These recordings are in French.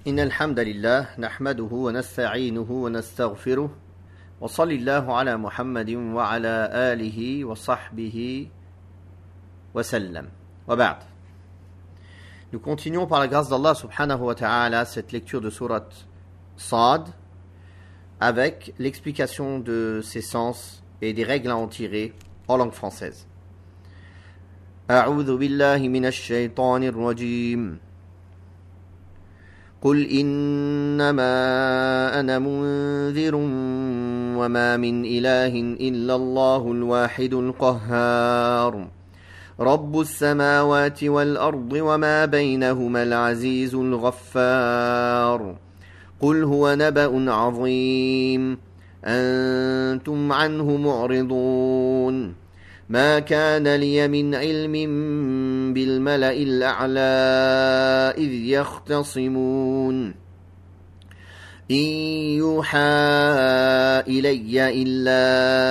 إن الحمد لله نحمده ونستعينه ونستغفره وصلى الله على محمد وعلى آله وصحبه وسلم وبعد. Nous continuons par la grâce d'Allah subhanahu wa ta'ala cette lecture de sourate Sad avec l'explication de ses sens et des règles à en tirer en langue française. أعوذ بالله من الشيطان الرجيم قل إنما أنا منذر وما من إله إلا الله الواحد القهار رب السماوات والأرض وما بينهما العزيز الغفار قل هو نبأ عظيم أنتم عنه معرضون ما كان لي من علم بالملأ الأعلى إذ يختصمون إن يوحى إلي إلا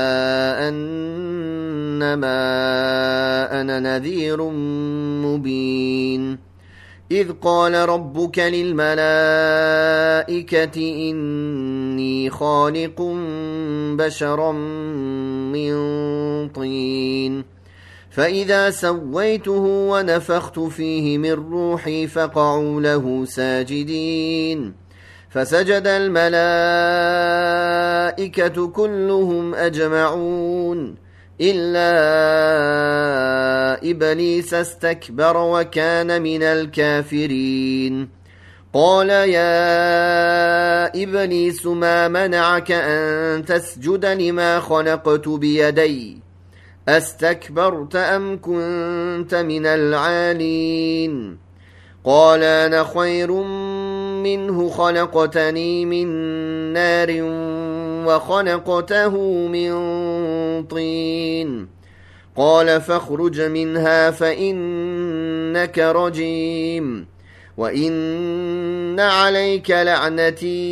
أنما أنا نذير مبين إذ قال ربك للملائكة إني خالق بشرا من طين فإذا سويته ونفخت فيه من روحي فقعوا له ساجدين فسجد الملائكة كلهم أجمعون إلا إبليس استكبر وكان من الكافرين قال يا إبليس ما منعك أن تسجد لما خلقت بيدي أستكبرت أم كنت من العالين قال أنا خير منه خلقتني من نار وخلقته من طين قال فاخرج منها فإنك رجيم وإن عليك لعنتي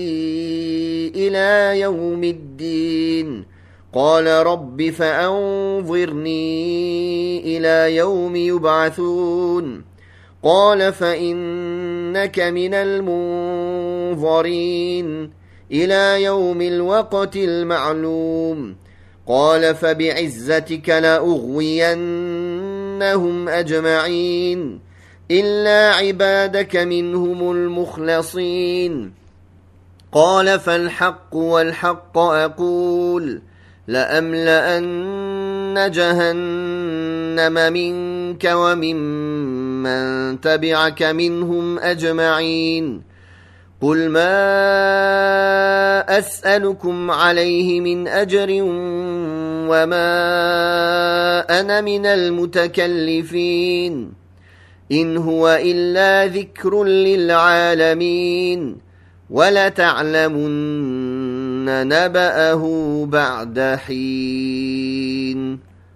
إلى يوم الدين قال رب فأنظرني إلى يوم يبعثون قال فإنك من المنظرين إلى يوم الوقت المعلوم قال فبعزتك لأغوينهم أجمعين إلا عبادك منهم المخلصين قال فالحق والحق أقول لأملأن جهنم منك وممن تبعك منهم أجمعين قل ما أسألكم عليه من أجر وما أنا من المتكلفين إن هو إلا ذكر للعالمين ولتعلمن نبأه بعد حين.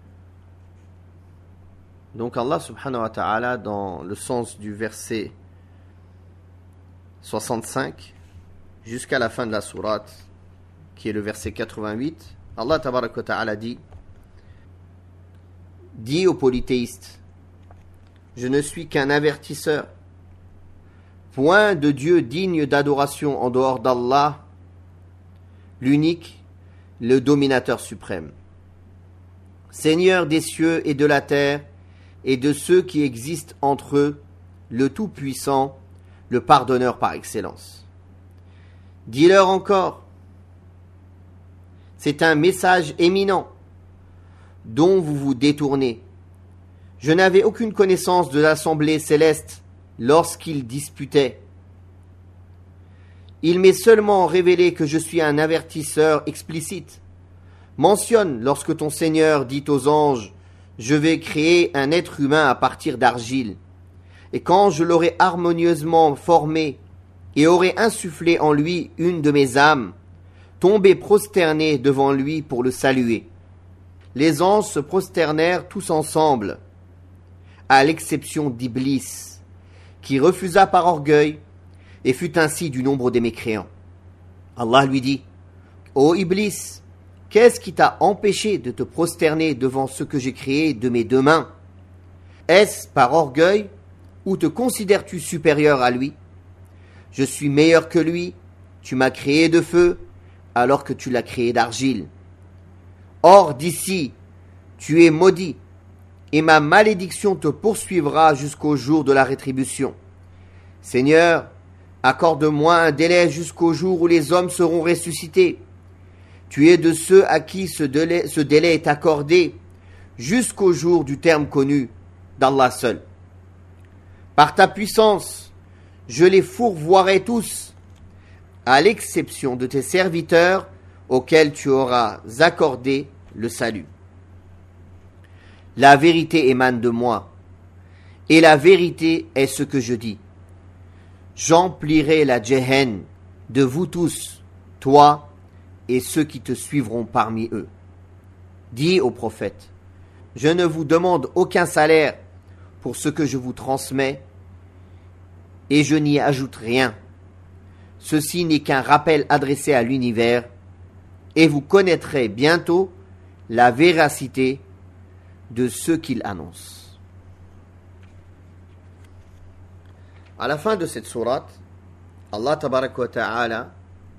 Donc Allah subhanahu wa ta'ala, dans le sens du verset 65 jusqu'à la fin de la sourate, qui est le verset 88, Allah tabarak wa ta'ala dit aux polythéistes, je ne suis qu'un avertisseur. Point de Dieu digne d'adoration en dehors d'Allah, l'unique, le dominateur suprême. Seigneur des cieux et de la terre, et de ceux qui existent entre eux, le Tout-Puissant, le pardonneur par excellence. Dis-leur encore, c'est un message éminent dont vous vous détournez. Je n'avais aucune connaissance de l'assemblée céleste lorsqu'ils disputaient. Il m'est seulement révélé que je suis un avertisseur explicite. Mentionne lorsque ton Seigneur dit aux anges, je vais créer un être humain à partir d'argile. Et quand je l'aurai harmonieusement formé et aurai insufflé en lui une de mes âmes, tombez prosternés devant lui pour le saluer. Les anges se prosternèrent tous ensemble, à l'exception d'Iblis, qui refusa par orgueil et fut ainsi du nombre des mécréants. Allah lui dit, ô Iblis, qu'est-ce qui t'a empêché de te prosterner devant ce que j'ai créé de mes deux mains? Est-ce par orgueil ou te considères-tu supérieur à lui? Je suis meilleur que lui. Tu m'as créé de feu, alors que tu l'as créé d'argile. Or d'ici, tu es maudit, et ma malédiction te poursuivra jusqu'au jour de la rétribution. Seigneur, accorde-moi un délai jusqu'au jour où les hommes seront ressuscités. Tu es de ceux à qui ce délai est accordé jusqu'au jour du terme connu d'Allah seul. Par ta puissance, je les fourvoierai tous, à l'exception de tes serviteurs auxquels tu auras accordé le salut. La vérité émane de moi, et la vérité est ce que je dis. J'emplirai la Jehen de vous tous, toi et ceux qui te suivront parmi eux. Dis au prophète, je ne vous demande aucun salaire pour ce que je vous transmets, et je n'y ajoute rien. Ceci n'est qu'un rappel adressé à l'univers, et vous connaîtrez bientôt la véracité de ce qu'il annonce. À la fin de cette sourate, Allah tabaraka wa ta'ala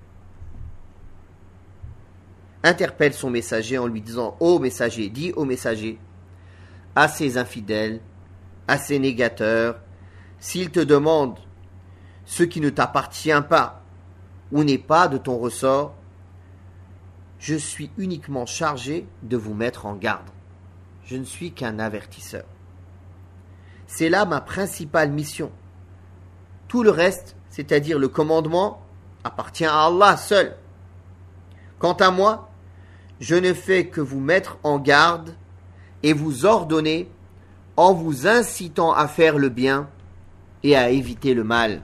interpelle son messager en lui disant « Ô messager, dis au messager, à ces infidèles, à ces négateurs, s'ils te demandent ce qui ne t'appartient pas ou n'est pas de ton ressort, je suis uniquement chargé de vous mettre en garde. Je ne suis qu'un avertisseur. C'est là ma principale mission. Tout le reste, c'est-à-dire le commandement, appartient à Allah seul. Quant à moi, je ne fais que vous mettre en garde et vous ordonner en vous incitant à faire le bien et à éviter le mal.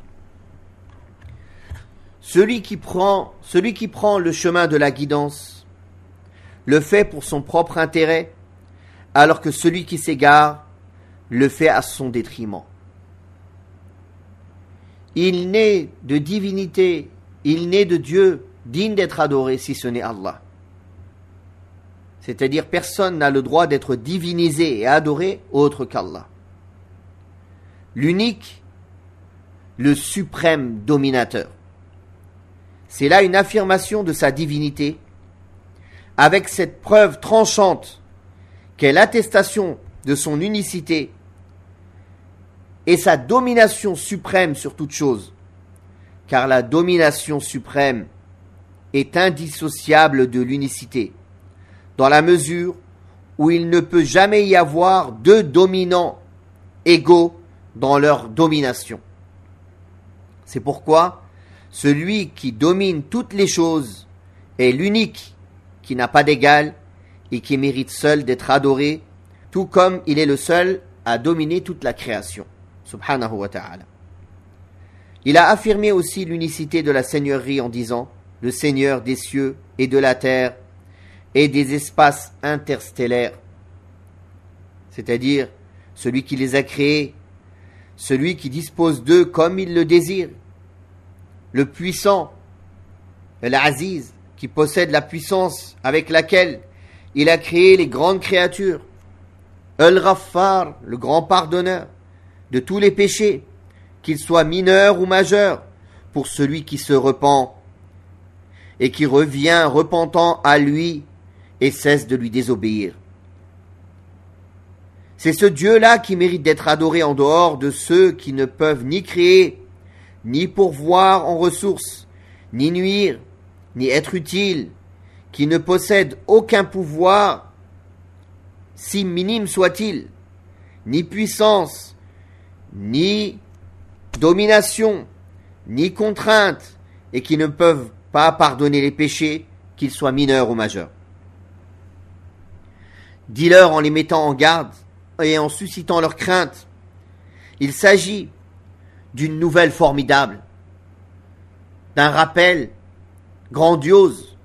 Celui qui prend le chemin de la guidance le fait pour son propre intérêt, alors que celui qui s'égare le fait à son détriment. Il n'est de divinité, il n'est de Dieu digne d'être adoré si ce n'est Allah. C'est-à-dire personne n'a le droit d'être divinisé et adoré autre qu'Allah. L'unique, le suprême dominateur. C'est là une affirmation de sa divinité, avec cette preuve tranchante qu'est l'attestation de son unicité et sa domination suprême sur toute chose, car la domination suprême est indissociable de l'unicité, dans la mesure où il ne peut jamais y avoir deux dominants égaux dans leur domination. C'est pourquoi celui qui domine toutes les choses est l'unique qui n'a pas d'égal et qui mérite seul d'être adoré, tout comme il est le seul à dominer toute la création. Subhanahu wa ta'ala. Il a affirmé aussi l'unicité de la seigneurie en disant « Le Seigneur des cieux et de la terre et des espaces interstellaires », c'est-à-dire celui qui les a créés, celui qui dispose d'eux comme il le désire, le puissant, l'Aziz, qui possède la puissance avec laquelle il a créé les grandes créatures, Al-Ghaffar, le grand pardonneur de tous les péchés, qu'ils soient mineurs ou majeurs, pour celui qui se repent et qui revient repentant à lui et cesse de lui désobéir. C'est ce Dieu-là qui mérite d'être adoré en dehors de ceux qui ne peuvent ni créer, ni pourvoir en ressources, ni nuire, ni être utile, qui ne possède aucun pouvoir, si minime soit-il, ni puissance, ni domination, ni contrainte, et qui ne peuvent pas pardonner les péchés, qu'ils soient mineurs ou majeurs. Dis-leur en les mettant en garde et en suscitant leur crainte. Il s'agit d'une nouvelle formidable, d'un rappel grandiose,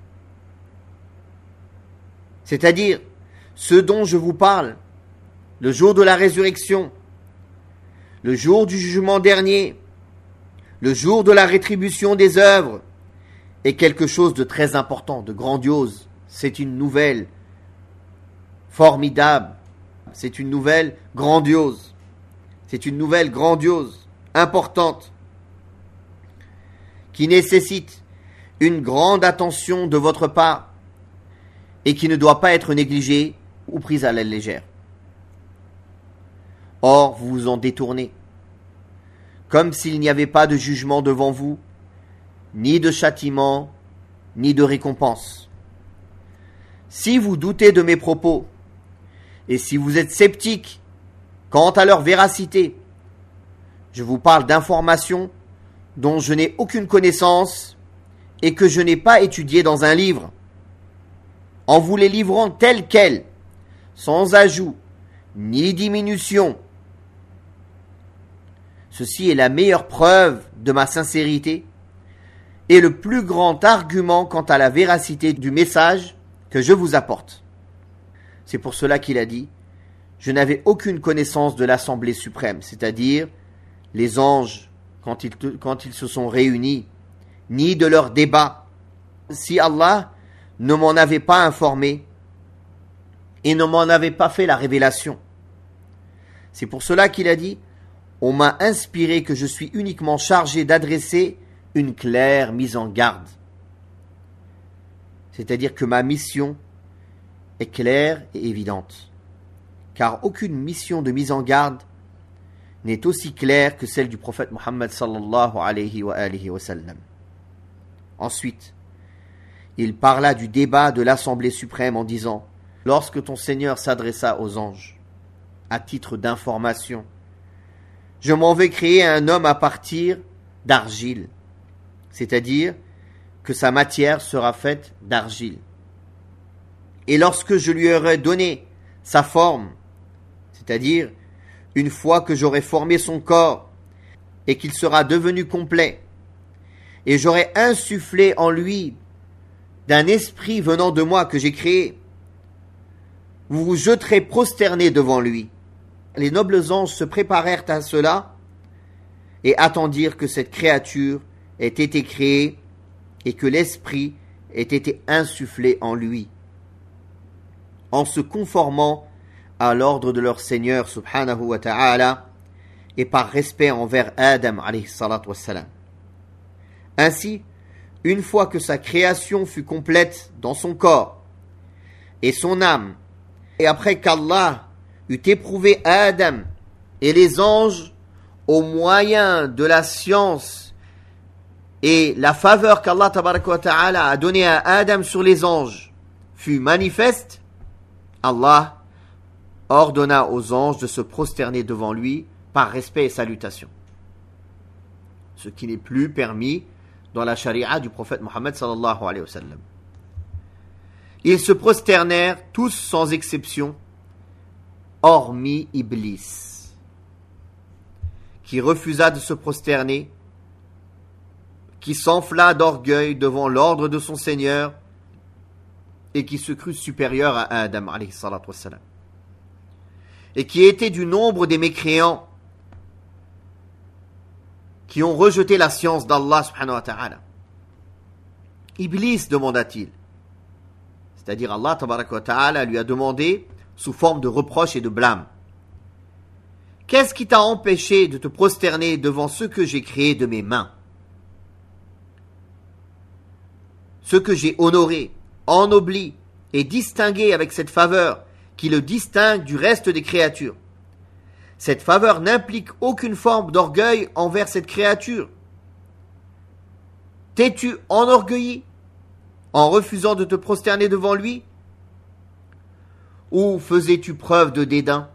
c'est-à-dire ce dont je vous parle, le jour de la résurrection, le jour du jugement dernier, le jour de la rétribution des œuvres, est quelque chose de très important, de grandiose. C'est une nouvelle formidable, c'est une nouvelle grandiose, c'est une nouvelle grandiose, importante. qui nécessite une grande attention de votre part et qui ne doit pas être négligée ou prise à la légère. Or, vous vous en détournez, comme s'il n'y avait pas de jugement devant vous, ni de châtiment, ni de récompense. Si vous doutez de mes propos, et si vous êtes sceptique quant à leur véracité, je vous parle d'informations dont je n'ai aucune connaissance et que je n'ai pas étudiées dans un livre, en vous les livrant telles quelles, sans ajout ni diminution. Ceci est la meilleure preuve de ma sincérité et le plus grand argument quant à la véracité du message que je vous apporte. C'est pour cela qu'il a dit « Je n'avais aucune connaissance de l'Assemblée suprême », c'est-à-dire les anges quand ils se sont réunis, ni de leur débat, si Allah ne m'en avait pas informé et ne m'en avait pas fait la révélation. C'est pour cela qu'il a dit « On m'a inspiré que je suis uniquement chargé d'adresser une claire mise en garde. » C'est-à-dire que ma mission est claire et évidente. Car aucune mission de mise en garde n'est aussi claire que celle du prophète Muhammad sallallahu alayhi wa sallam. Ensuite, il parla du débat de l'Assemblée suprême en disant « Lorsque ton Seigneur s'adressa aux anges, à titre d'information, je m'en vais créer un homme à partir d'argile, c'est-à-dire que sa matière sera faite d'argile. Et lorsque je lui aurai donné sa forme, c'est-à-dire une fois que j'aurai formé son corps et qu'il sera devenu complet, et j'aurai insufflé en lui d'un esprit venant de moi que j'ai créé, vous vous jeterez prosternés devant lui. » Les nobles anges se préparèrent à cela et attendirent que cette créature ait été créée et que l'esprit ait été insufflé en lui, en se conformant à l'ordre de leur Seigneur subhanahu wa ta'ala et par respect envers Adam alayhi salatu wassalam. Ainsi, une fois que sa création fut complète dans son corps et son âme, et après qu'Allah eut éprouvé Adam et les anges au moyen de la science et la faveur qu'Allah tabaraka wa ta'ala a donnée à Adam sur les anges fut manifeste, Allah ordonna aux anges de se prosterner devant lui par respect et salutation. Ce qui n'est plus permis dans la charia du prophète Mohammed sallallahu alayhi wa sallam. Ils se prosternèrent tous sans exception, hormis Iblis, qui refusa de se prosterner, qui s'enfla d'orgueil devant l'ordre de son Seigneur et qui se crut supérieur à Adam alayhi salatu wassalam, et qui était du nombre des mécréants qui ont rejeté la science d'Allah subhanahu wa ta'ala. Iblis, demanda-t-il, c'est-à-dire Allah tabaraka wa ta'ala lui a demandé sous forme de reproche et de blâme. Qu'est-ce qui t'a empêché de te prosterner devant ce que j'ai créé de mes mains? Ce que j'ai honoré, ennobli et distingué avec cette faveur qui le distingue du reste des créatures. Cette faveur n'implique aucune forme d'orgueil envers cette créature. T'es-tu enorgueilli en refusant de te prosterner devant lui? Ou faisais-tu preuve de dédain?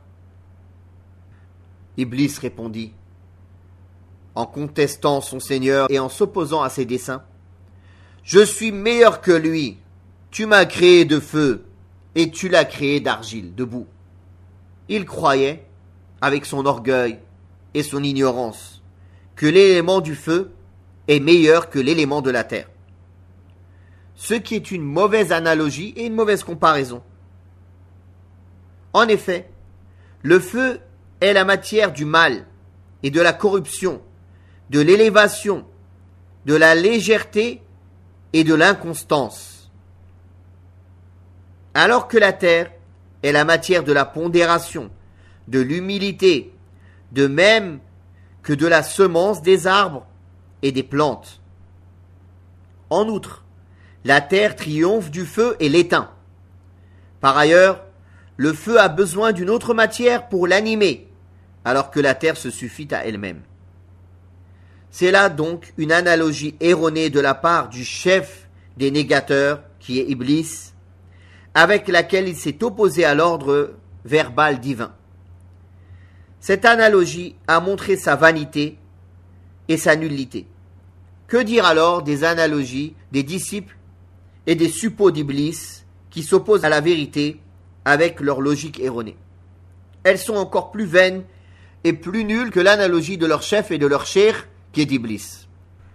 Iblis répondit, en contestant son Seigneur et en s'opposant à ses desseins: Je suis meilleur que lui. Tu m'as créé de feu et tu l'as créé d'argile, de boue. Il croyait, avec son orgueil et son ignorance, que l'élément du feu est meilleur que l'élément de la terre. Ce qui est une mauvaise analogie et une mauvaise comparaison. En effet, le feu est la matière du mal et de la corruption, de l'élévation, de la légèreté et de l'inconstance. Alors que la terre est la matière de la pondération, de l'humilité, de même que de la semence des arbres et des plantes. En outre, la terre triomphe du feu et l'éteint. Par ailleurs, le feu a besoin d'une autre matière pour l'animer, alors que la terre se suffit à elle-même. C'est là donc une analogie erronée de la part du chef des négateurs, qui est Iblis, avec laquelle il s'est opposé à l'ordre verbal divin. Cette analogie a montré sa vanité et sa nullité. Que dire alors des analogies des disciples et des suppôts d'Iblis qui s'opposent à la vérité avec leur logique erronée? Elles sont encore plus vaines et plus nulles que l'analogie de leur chef et de leur cheikh qui est d'Iblis.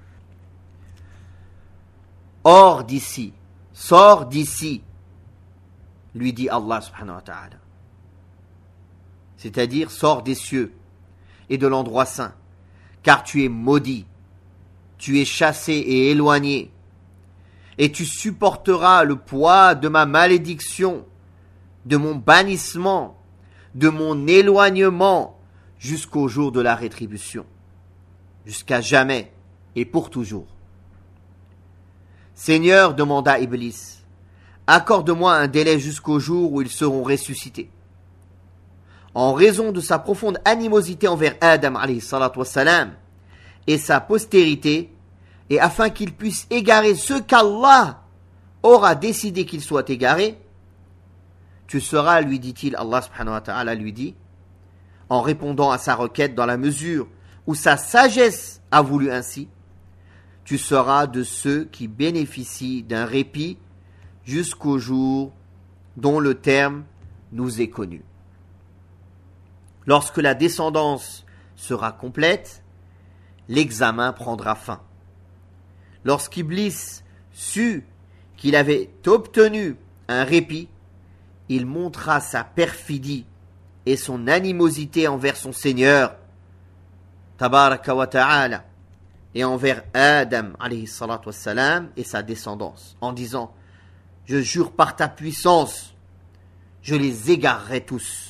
Hors d'ici, sors d'ici, lui dit Allah subhanahu wa ta'ala. C'est-à-dire, sors des cieux et de l'endroit saint, car tu es maudit, tu es chassé et éloigné, et tu supporteras le poids de ma malédiction, de mon bannissement, de mon éloignement, jusqu'au jour de la rétribution, jusqu'à jamais et pour toujours. Seigneur, demanda Iblis, accorde-moi un délai jusqu'au jour où ils seront ressuscités. En raison de sa profonde animosité envers Adam alayhi salatu wassalam et sa postérité, et afin qu'il puisse égarer ceux qu'Allah aura décidé qu'ils soient égarés, tu seras, lui dit-il, Allah subhanahu wa ta'ala lui dit, en répondant à sa requête dans la mesure où sa sagesse a voulu ainsi, tu seras de ceux qui bénéficient d'un répit jusqu'au jour dont le terme nous est connu. Lorsque la descendance sera complète, l'examen prendra fin. Lorsqu'Iblis sut qu'il avait obtenu un répit, il montra sa perfidie et son animosité envers son Seigneur, tabaraka wa ta'ala, et envers Adam alayhi salatu wassalam et sa descendance, en disant, je jure par ta puissance, je les égarerai tous.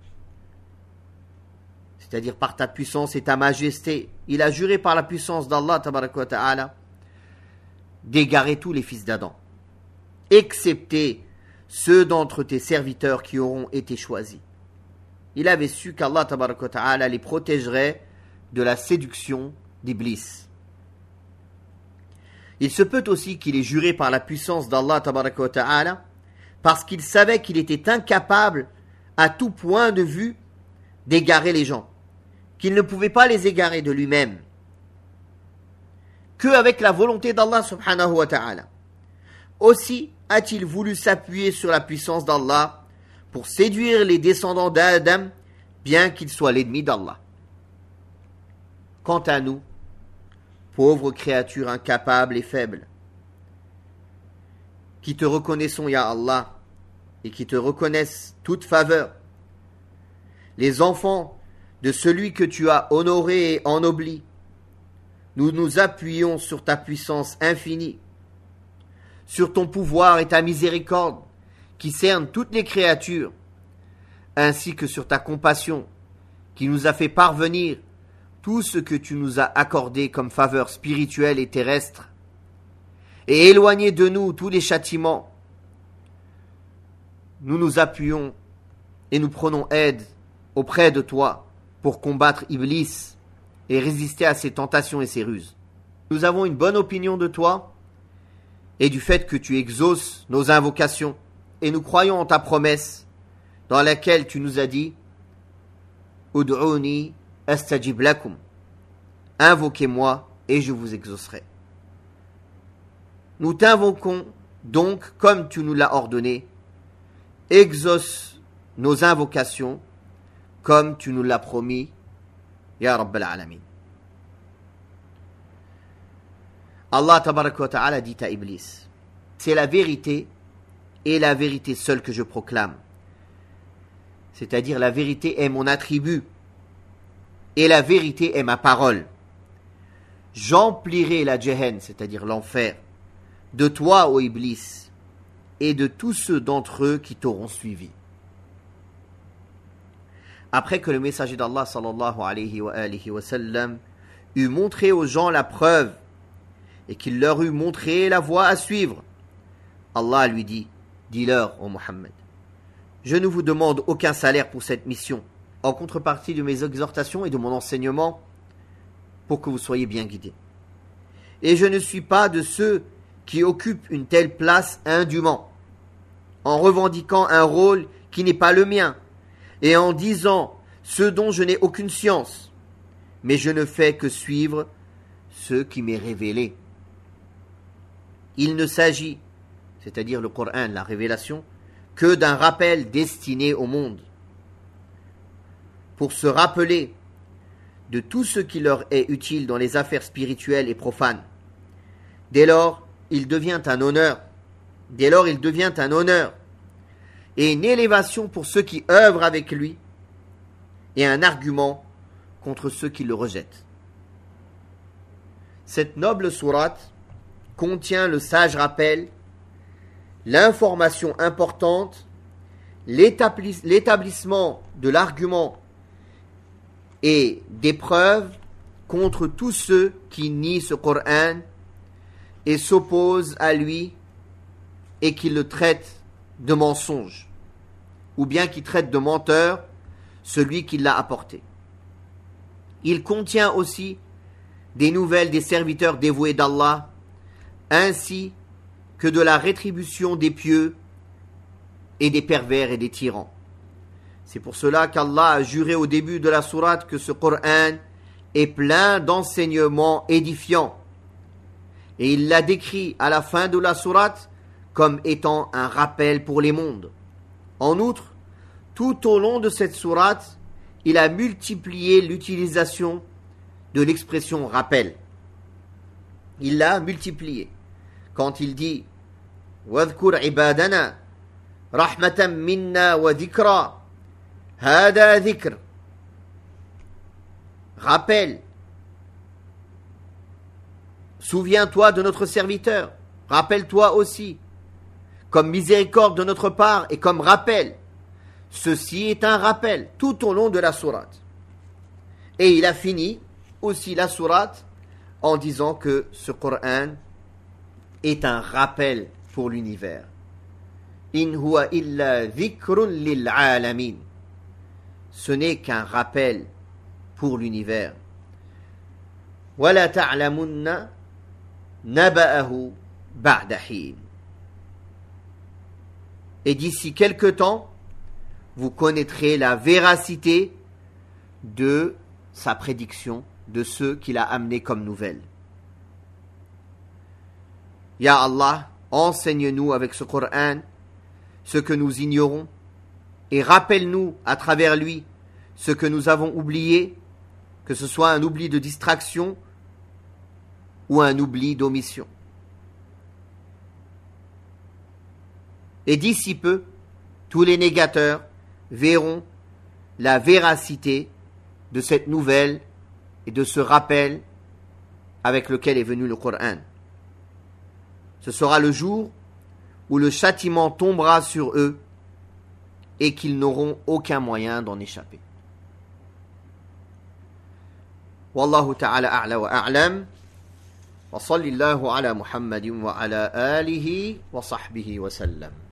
C'est-à-dire par ta puissance et ta majesté. Il a juré par la puissance d'Allah tabaraka wa ta'ala d'égarer tous les fils d'Adam, excepté ceux d'entre tes serviteurs qui auront été choisis. Il avait su qu'Allah tabaraka wa ta'ala les protégerait de la séduction d'Iblis. Il se peut aussi qu'il ait juré par la puissance d'Allah tabaraka wa ta'ala parce qu'il savait qu'il était incapable à tout point de vue d'égarer les gens, qu'il ne pouvait pas les égarer de lui-même, qu'avec la volonté d'Allah subhanahu wa ta'ala. Aussi a-t-il voulu s'appuyer sur la puissance d'Allah pour séduire les descendants d'Adam, bien qu'ils soient l'ennemi d'Allah. Quant à nous, pauvres créatures incapables et faibles, qui te reconnaissons, ya Allah, et qui te reconnaissent toute faveur, les enfants de celui que tu as honoré et ennobli, nous nous appuyons sur ta puissance infinie, sur ton pouvoir et ta miséricorde qui cernent toutes les créatures, ainsi que sur ta compassion qui nous a fait parvenir tout ce que tu nous as accordé comme faveur spirituelle et terrestre, et éloigné de nous tous les châtiments. Nous nous appuyons et nous prenons aide auprès de toi pour combattre Iblis et résister à ses tentations et ses ruses. Nous avons une bonne opinion de toi et du fait que tu exauces nos invocations, et nous croyons en ta promesse dans laquelle tu nous as dit « Ud'uni astajib lakum » Invoquez-moi et je vous exaucerai. Nous t'invoquons donc comme tu nous l'as ordonné. Exauce nos invocations comme tu nous l'as promis, Ya Rabbal Alamin. Allah tabaraka wa ta'ala dit à Iblis, c'est la vérité et la vérité seule que je proclame. C'est-à-dire la vérité est mon attribut et la vérité est ma parole. J'emplirai la Jahannam, c'est-à-dire l'enfer, de toi, ô Iblis, et de tous ceux d'entre eux qui t'auront suivi. Après que le messager d'Allah sallallahu alayhi wa sallam eut montré aux gens la preuve et qu'il leur eut montré la voie à suivre. Allah lui dit, dis-leur, ô Mohammed, je ne vous demande aucun salaire pour cette mission, en contrepartie de mes exhortations et de mon enseignement, pour que vous soyez bien guidés. Et je ne suis pas de ceux qui occupent une telle place indûment, en revendiquant un rôle qui n'est pas le mien, et en disant ce dont je n'ai aucune science, mais je ne fais que suivre ce qui m'est révélé. Il ne s'agit, c'est-à-dire le Coran, la révélation, que d'un rappel destiné au monde, pour se rappeler de tout ce qui leur est utile dans les affaires spirituelles et profanes. Dès lors, il devient un honneur. Et une élévation pour ceux qui œuvrent avec lui, et un argument contre ceux qui le rejettent. Cette noble sourate contient le sage rappel, l'information importante, l'établissement de l'argument et des preuves contre tous ceux qui nient ce Coran et s'opposent à lui et qui le traitent de mensonge, ou bien qui traitent de menteur celui qui l'a apporté. Il contient aussi des nouvelles des serviteurs dévoués d'Allah, ainsi que de la rétribution des pieux et des pervers et des tyrans. C'est pour cela qu'Allah a juré au début de la sourate que ce Coran est plein d'enseignements édifiants. Et il l'a décrit à la fin de la sourate comme étant un rappel pour les mondes. En outre, tout au long de cette sourate, il a multiplié l'utilisation de l'expression rappel. Il l'a multiplié. Quand il dit وَاذْكُرْ عِبَادَنَا رَحْمَةً مِنَّا وَذِكْرًا هَذَا ذِكْرٌ. Rappel. Souviens-toi de notre serviteur. Rappelle-toi aussi. Comme miséricorde de notre part et comme rappel. Ceci est un rappel tout au long de la sourate. Et il a fini aussi la sourate en disant que ce Coran est un rappel pour l'univers. In huwa illa dhikrun lil alamin. Ce n'est qu'un rappel pour l'univers. Wala ta'lamunna naba'ahu ba'da hin. Et d'ici quelque temps, vous connaîtrez la véracité de sa prédiction, de ceux qu'il a amenés comme nouvelle. Ya Allah, enseigne-nous avec ce Coran ce que nous ignorons et rappelle-nous à travers lui ce que nous avons oublié, que ce soit un oubli de distraction ou un oubli d'omission. Et d'ici peu, tous les négateurs verront la véracité de cette nouvelle et de ce rappel avec lequel est venu le Coran. Ce sera le jour où le châtiment tombera sur eux et qu'ils n'auront aucun moyen d'en échapper. Wallahu ta'ala a'la wa a'lam. Wa sallallahu ala Muhammadin wa ala alihi wa sahbihi wa sallam.